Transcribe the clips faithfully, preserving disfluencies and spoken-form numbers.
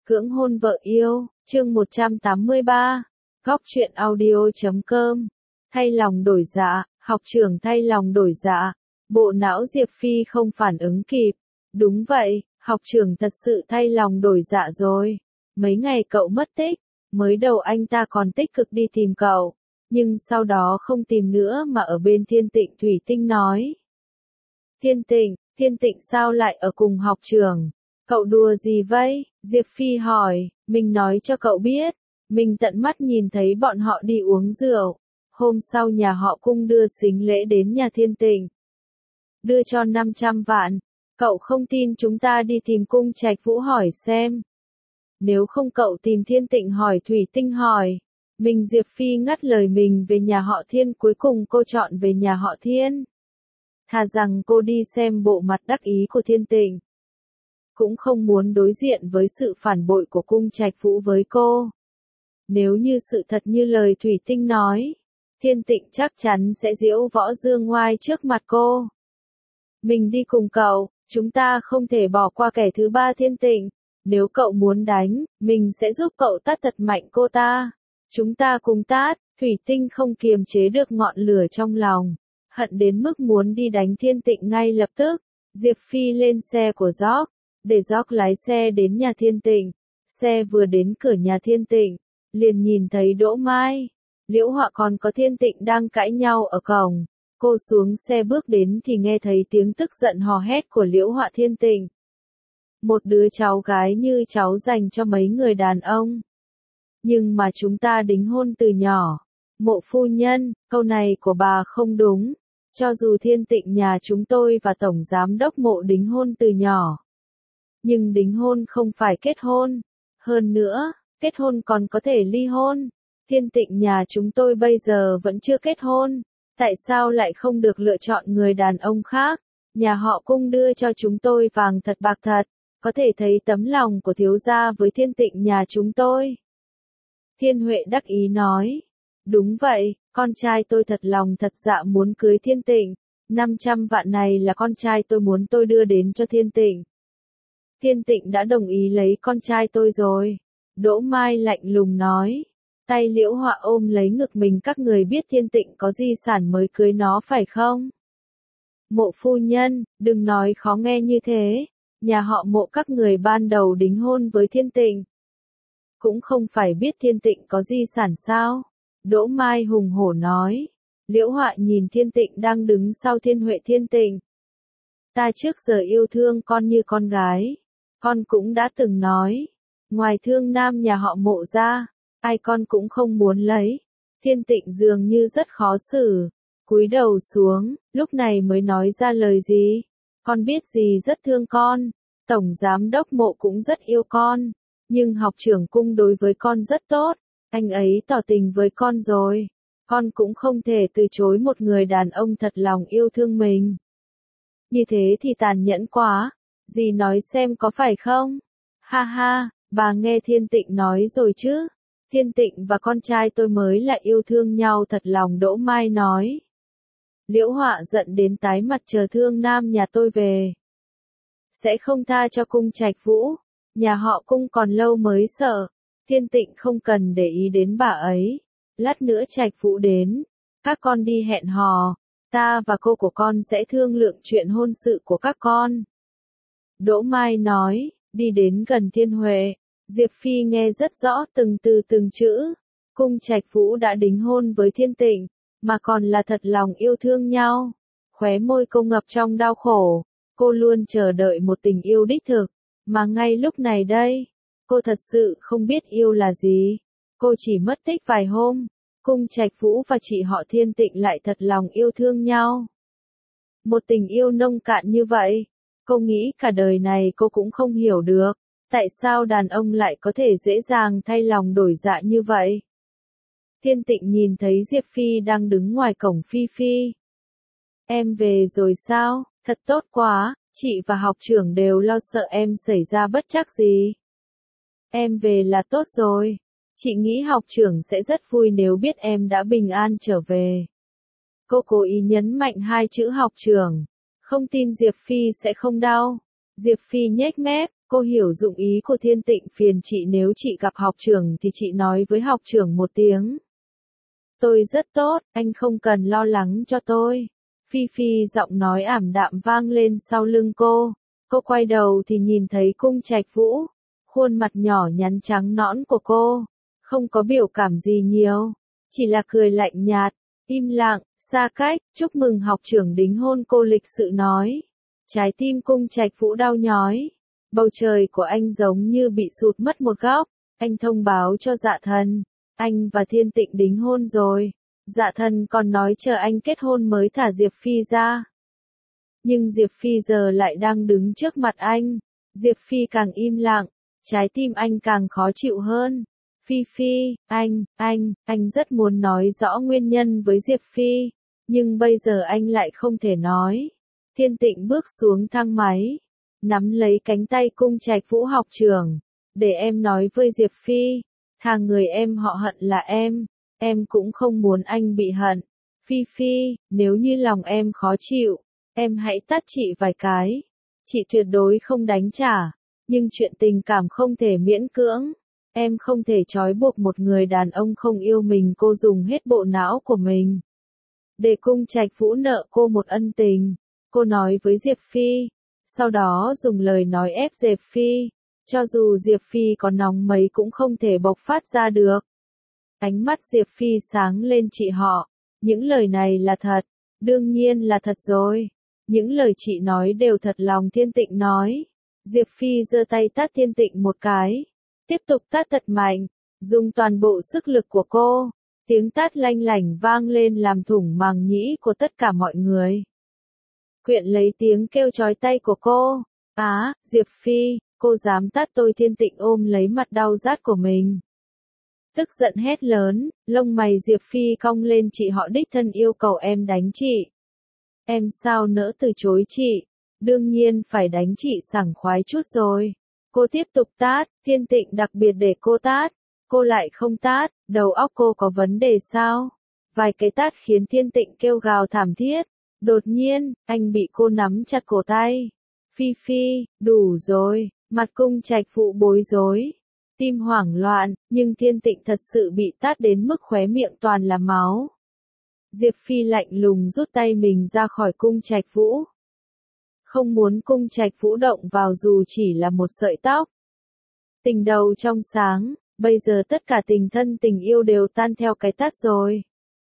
Cưỡng hôn vợ yêu, chương một trăm tám mươi ba, góc truyện audio chấm com. Thay lòng đổi dạ, học trưởng thay lòng đổi dạ, bộ não Diệp Phi không phản ứng kịp. Đúng vậy, học trưởng thật sự thay lòng đổi dạ rồi. Mấy ngày cậu mất tích, mới đầu anh ta còn tích cực đi tìm cậu, nhưng sau đó không tìm nữa mà ở bên Thiên Tịnh Thủy Tinh nói. Thiên Tịnh, Thiên Tịnh sao lại ở cùng học trưởng? Cậu đùa gì vậy? Diệp Phi hỏi, mình nói cho cậu biết, mình tận mắt nhìn thấy bọn họ đi uống rượu. Hôm sau nhà họ Cung đưa sính lễ đến nhà Thiên Tịnh. Đưa cho năm trăm vạn, cậu không tin chúng ta đi tìm Cung Trạch Vũ hỏi xem. Nếu không cậu tìm Thiên Tịnh hỏi Thủy Tinh hỏi. Mình Diệp Phi ngắt lời mình về nhà họ Thiên, cuối cùng cô chọn về nhà họ Thiên. Thà rằng cô đi xem bộ mặt đắc ý của Thiên Tịnh, cũng không muốn đối diện với sự phản bội của Cung Trạch Vũ với cô. Nếu như sự thật như lời Thủy Tinh nói, Thiên Tịnh chắc chắn sẽ diễu võ dương ngoai trước mặt cô. Mình đi cùng cậu, chúng ta không thể bỏ qua kẻ thứ ba Thiên Tịnh. Nếu cậu muốn đánh, mình sẽ giúp cậu tát thật mạnh cô ta. Chúng ta cùng tát. Thủy Tinh không kiềm chế được ngọn lửa trong lòng, hận đến mức muốn đi đánh Thiên Tịnh ngay lập tức. Diệp Phi lên xe của George, để George lái xe đến nhà Thiên Tịnh. Xe vừa đến cửa nhà Thiên Tịnh, liền nhìn thấy Đỗ Mai, Liễu Họa còn có Thiên Tịnh đang cãi nhau ở cổng. Cô xuống xe bước đến thì nghe thấy tiếng tức giận hò hét của Liễu Họa Thiên Tịnh. Một đứa cháu gái như cháu dành cho mấy người đàn ông. Nhưng mà chúng ta đính hôn từ nhỏ. Mộ phu nhân, câu này của bà không đúng. Cho dù Thiên Tịnh nhà chúng tôi và Tổng Giám đốc Mộ đính hôn từ nhỏ, nhưng đính hôn không phải kết hôn. Hơn nữa, kết hôn còn có thể ly hôn. Thiên Tịnh nhà chúng tôi bây giờ vẫn chưa kết hôn. Tại sao lại không được lựa chọn người đàn ông khác? Nhà họ Cung đưa cho chúng tôi vàng thật bạc thật. Có thể thấy tấm lòng của thiếu gia với Thiên Tịnh nhà chúng tôi. Thiên Huệ đắc ý nói. Đúng vậy, con trai tôi thật lòng thật dạ muốn cưới Thiên Tịnh. năm trăm vạn này là con trai tôi muốn tôi đưa đến cho Thiên Tịnh. Thiên Tịnh đã đồng ý lấy con trai tôi rồi. Đỗ Mai lạnh lùng nói. Tay Liễu Họa ôm lấy ngực mình, các người biết Thiên Tịnh có di sản mới cưới nó phải không? Mộ phu nhân, đừng nói khó nghe như thế. Nhà họ Mộ các người ban đầu đính hôn với Thiên Tịnh, cũng không phải biết Thiên Tịnh có di sản sao? Đỗ Mai hùng hổ nói. Liễu Họa nhìn Thiên Tịnh đang đứng sau Thiên Huệ. Thiên Tịnh, ta trước giờ yêu thương con như con gái. Con cũng đã từng nói, ngoài thương nam nhà họ Mộ ra, ai con cũng không muốn lấy. Thiên Tịnh dường như rất khó xử, cúi đầu xuống, lúc này mới nói ra lời gì. Con biết gì rất thương con, Tổng Giám đốc Mộ cũng rất yêu con, nhưng học trưởng Cung đối với con rất tốt, anh ấy tỏ tình với con rồi. Con cũng không thể từ chối một người đàn ông thật lòng yêu thương mình. Như thế thì tàn nhẫn quá, dì nói xem có phải không? Ha ha, bà nghe Thiên Tịnh nói rồi chứ? Thiên Tịnh và con trai tôi mới là yêu thương nhau thật lòng, Đỗ Mai nói. Liễu Họa giận đến tái mặt, chờ thương nam nhà tôi về, sẽ không tha cho Cung Trạch Vũ. Nhà họ Cung còn lâu mới sợ. Thiên Tịnh không cần để ý đến bà ấy. Lát nữa Trạch Vũ đến, các con đi hẹn hò, ta và cô của con sẽ thương lượng chuyện hôn sự của các con. Đỗ Mai nói, đi đến gần Thiên Huệ. Diệp Phi nghe rất rõ từng từ từng chữ. Cung Trạch Vũ đã đính hôn với Thiên Tịnh, mà còn là thật lòng yêu thương nhau. Khóe môi cô ngập trong đau khổ. Cô luôn chờ đợi một tình yêu đích thực, mà ngay lúc này đây, cô thật sự không biết yêu là gì. Cô chỉ mất tích vài hôm, Cung Trạch Vũ và chị họ Thiên Tịnh lại thật lòng yêu thương nhau. Một tình yêu nông cạn như vậy, cô nghĩ cả đời này cô cũng không hiểu được. Tại sao đàn ông lại có thể dễ dàng thay lòng đổi dạ như vậy? Thiên Tịnh nhìn thấy Diệp Phi đang đứng ngoài cổng. Phi Phi, em về rồi sao? Thật tốt quá, chị và học trưởng đều lo sợ em xảy ra bất trắc gì. Em về là tốt rồi. Chị nghĩ học trưởng sẽ rất vui nếu biết em đã bình an trở về. Cô cố ý nhấn mạnh hai chữ học trưởng. Không tin Diệp Phi sẽ không đau. Diệp Phi nhếch mép, cô Cô hiểu dụng ý của Thiên Tịnh, phiền chị nếu chị gặp học trưởng thì chị nói với học trưởng một tiếng. Tôi rất tốt, anh không cần lo lắng cho tôi. Phi Phi giọng nói ảm đạm vang lên sau lưng cô. Cô quay đầu thì nhìn thấy Cung Trạch Vũ. Khuôn mặt nhỏ nhắn trắng nõn của cô. Không có biểu cảm gì nhiều. Chỉ là cười lạnh nhạt, im lặng, xa cách. Chúc mừng học trưởng đính hôn, cô lịch sự nói. Trái tim Cung Trạch Vũ đau nhói. Bầu trời của anh giống như bị sụt mất một góc. Anh thông báo cho Dạ Thần. Anh và Thiên Tịnh đính hôn rồi. Dạ Thần còn nói chờ anh kết hôn mới thả Diệp Phi ra. Nhưng Diệp Phi giờ lại đang đứng trước mặt anh. Diệp Phi càng im lặng, trái tim anh càng khó chịu hơn. Phi Phi, anh, anh, anh rất muốn nói rõ nguyên nhân với Diệp Phi. Nhưng bây giờ anh lại không thể nói. Thiên Tịnh bước xuống thang máy. Nắm lấy cánh tay Cung Trạch Vũ, học trưởng. Để em nói với Diệp Phi. Thà người em họ hận là em. Em cũng không muốn anh bị hận. Phi Phi, nếu như lòng em khó chịu, em hãy tát chị vài cái. Chị tuyệt đối không đánh trả. Nhưng chuyện tình cảm không thể miễn cưỡng. Em không thể trói buộc một người đàn ông không yêu mình. Cô dùng hết bộ não của mình để Cung Trạch Vũ nợ cô một ân tình. Cô nói với Diệp Phi. Sau đó dùng lời nói ép Diệp Phi. Cho dù Diệp Phi có nóng mấy cũng không thể bộc phát ra được. Ánh mắt Diệp Phi sáng lên, chị họ. Những lời này là thật. Đương nhiên là thật rồi. Những lời chị nói đều thật lòng, Thiên Tịnh nói. Diệp Phi giơ tay tát Thiên Tịnh một cái. Tiếp tục tát thật mạnh. Dùng toàn bộ sức lực của cô. Tiếng tát lanh lảnh vang lên làm thủng màng nhĩ của tất cả mọi người. Quyện lấy tiếng kêu chói tay của cô. Á, Diệp Phi, cô dám tát tôi? Thiên Tịnh ôm lấy mặt đau rát của mình. Tức giận hét lớn, lông mày Diệp Phi cong lên, chị họ đích thân yêu cầu em đánh chị. Em sao nỡ từ chối chị? Đương nhiên phải đánh chị sảng khoái chút rồi. Cô tiếp tục tát, Thiên Tịnh đặc biệt để cô tát. Cô lại không tát, đầu óc cô có vấn đề sao? Vài cái tát khiến Thiên Tịnh kêu gào thảm thiết. Đột nhiên, anh bị cô nắm chặt cổ tay. Phi Phi, đủ rồi, mặt Cung Trạch Vũ bối rối. Tim hoảng loạn, nhưng Thiên Tịnh thật sự bị tát đến mức khóe miệng toàn là máu. Diệp Phi lạnh lùng rút tay mình ra khỏi Cung Trạch Vũ. Không muốn Cung Trạch Vũ động vào dù chỉ là một sợi tóc. Tình đầu trong sáng, bây giờ tất cả tình thân tình yêu đều tan theo cái tát rồi.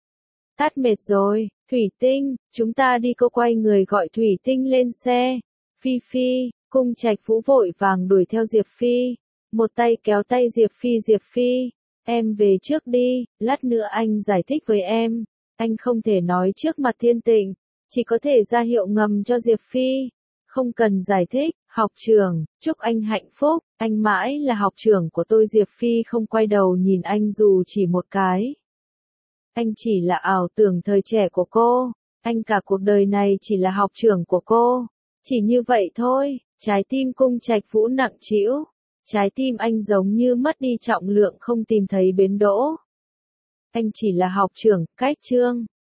Tát mệt rồi, Thủy Tinh, chúng ta đi. Cô quay người gọi Thủy Tinh lên xe. Phi Phi, Cung Trạch Vũ vội vàng đuổi theo Diệp Phi. Một tay kéo tay Diệp Phi. Diệp Phi, em về trước đi, lát nữa anh giải thích với em. Anh không thể nói trước mặt Thiên Tịnh, chỉ có thể ra hiệu ngầm cho Diệp Phi. Không cần giải thích, học trưởng, chúc anh hạnh phúc, anh mãi là học trưởng của tôi. Diệp Phi không quay đầu nhìn anh dù chỉ một cái. Anh chỉ là ảo tưởng thời trẻ của cô, anh cả cuộc đời này chỉ là học trưởng của cô. Chỉ như vậy thôi. Trái tim Cung Trạch Vũ nặng trĩu. Trái tim anh giống như mất đi trọng lượng, không tìm thấy bến đỗ. Anh chỉ là học trưởng, cách chương.